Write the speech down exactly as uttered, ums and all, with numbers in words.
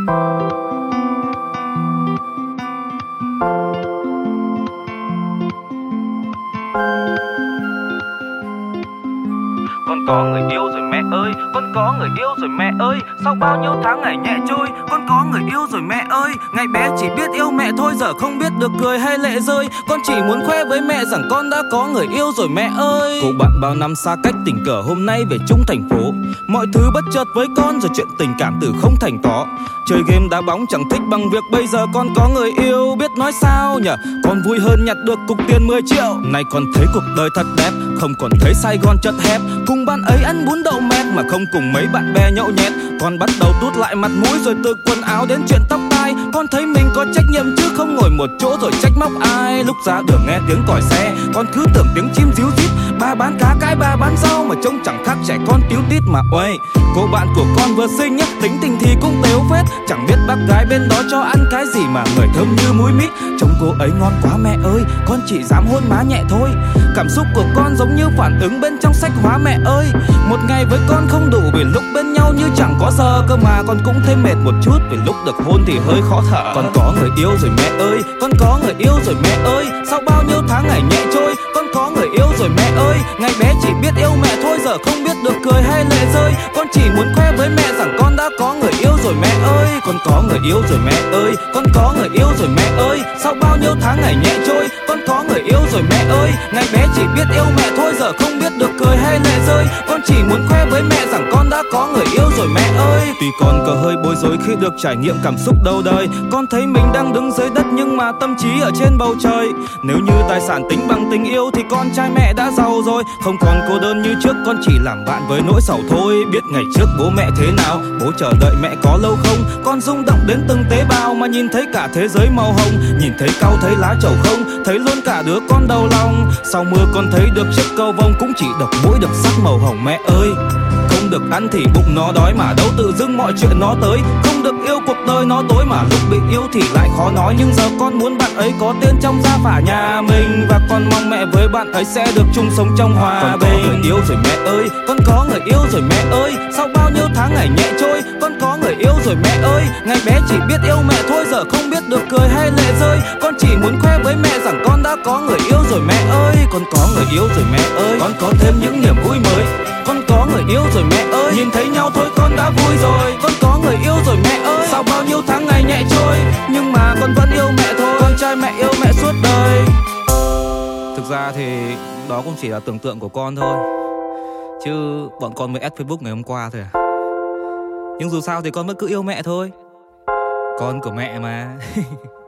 Con có người yêu rồi mẹ ơi, con có người yêu rồi mẹ ơi. Sau bao nhiêu tháng ngày nhẹ trôi, con có người yêu rồi mẹ ơi. Ngày bé chỉ biết yêu mẹ thôi, giờ không biết được cười hay lệ rơi. Con chỉ muốn khoe với mẹ rằng con đã có người yêu rồi mẹ ơi. Cô bạn bao năm xa cách tình cờ hôm nay về chung thành phố. Mọi thứ bất chợt với con rồi chuyện tình cảm từ không thành có. Chơi game đá bóng chẳng thích bằng việc bây giờ con có người yêu. Biết nói sao nhở, con vui hơn nhặt được cục tiền mười triệu. Nay con thấy cuộc đời thật đẹp, không còn thấy Sài Gòn chật hẹp. Cùng bạn ấy ăn bún đậu mét mà không cùng mấy bạn bè nhậu nhẹt. Con bắt đầu tút lại mặt mũi rồi từ quần áo đến chuyện tóc tai. Con thấy mình có trách nhiệm chứ không ngồi một chỗ rồi trách móc ai. Lúc ra đường nghe tiếng còi xe, con cứ tưởng tiếng chim ríu rít. Bà bán cá cái bà bán rau mà trông chẳng khác trẻ con tíu tít mà uầy. Cô bạn của con vừa xinh nhá, tính tình thì cũng tếu phết. Chẳng biết bác gái bên đó cho ăn cái gì mà người thơm như muối mít. Trông cô ấy ngon quá mẹ ơi, con chỉ dám hôn má nhẹ thôi. Cảm xúc của con giống như phản ứng bên trong sách hóa mẹ ơi. Một ngày với con không đủ vì lúc bên nhau như chẳng có giờ. Cơ mà con cũng thấy mệt một chút vì lúc được hôn thì hơi khó thở. Con có người yêu rồi mẹ ơi, con có người yêu rồi mẹ ơi. Sau bao nhiêu tháng ngày nhẹ trôi, con có người yêu rồi mẹ ơi. Ngày bé chỉ biết yêu mẹ thôi, giờ không biết được cười hay lệ rơi. Con chỉ muốn khoe với mẹ rằng con đã có người yêu rồi mẹ ơi. Con có người yêu rồi mẹ ơi, con có người yêu rồi mẹ ơi. Sau bao nhiêu tháng ngày nhẹ trôi, con có người yêu rồi mẹ ơi. Ngày bé chỉ biết yêu mẹ thôi, giờ không biết được cười hay lệ rơi. Con chỉ muốn khoe với mẹ rằng con đã có người yêu rồi mẹ ơi. Tuy con có hơi bối rối khi được trải nghiệm cảm xúc đầu đời. Con thấy mình đang đứng dưới đất nhưng mà tâm trí ở trên bầu trời. Nếu như tài sản tính bằng tình yêu thì con trai mẹ đã giàu rồi. Không còn cô đơn như trước, con chỉ làm bạn với nỗi sầu thôi. Biết ngày trước bố mẹ thế nào, bố chờ đợi mẹ có lâu không. Con rung động đến từng tế bào mà nhìn thấy cả thế giới màu hồng. Nhìn thấy cau thấy lá trầu không, thấy luôn cả đứa con đầu lòng. Sau mưa con thấy được chiếc cầu vồng, cũng chỉ độc mỗi được sắc màu hồng mẹ ơi. Không được ăn thì bụng nó đói mà đâu tự dưng mọi chuyện nó tới. Không được yêu cuộc đời nó tối mà lúc bị yêu thì lại khó nói. Nhưng giờ con muốn bạn ấy có tên trong gia phả nhà mình. Và con mong mẹ với bạn ấy sẽ được chung sống trong hòa bình. Con có người yêu rồi mẹ ơi, con có người yêu rồi mẹ ơi. Sau bao nhiêu tháng ngày nhẹ trôi, con có người yêu rồi mẹ ơi. Ngày bé chỉ biết yêu mẹ thôi, giờ không biết được cười hay lệ rơi. Con chỉ muốn khoe với mẹ rằng con đã có người yêu rồi mẹ ơi. Con có người yêu rồi mẹ ơi, con có thêm những niềm vui mới. Con có người yêu rồi mẹ ơi, nhìn thấy nhau thôi con đã vui rồi. Con có người yêu rồi mẹ ơi, sau bao nhiêu tháng ngày nhẹ trôi, nhưng mà con vẫn yêu mẹ thôi. Con trai mẹ yêu mẹ suốt đời. Thực ra thì đó cũng chỉ là tưởng tượng của con thôi, chứ bọn con mới add Facebook ngày hôm qua thôi à. Nhưng dù sao thì con vẫn cứ yêu mẹ thôi, con của mẹ mà.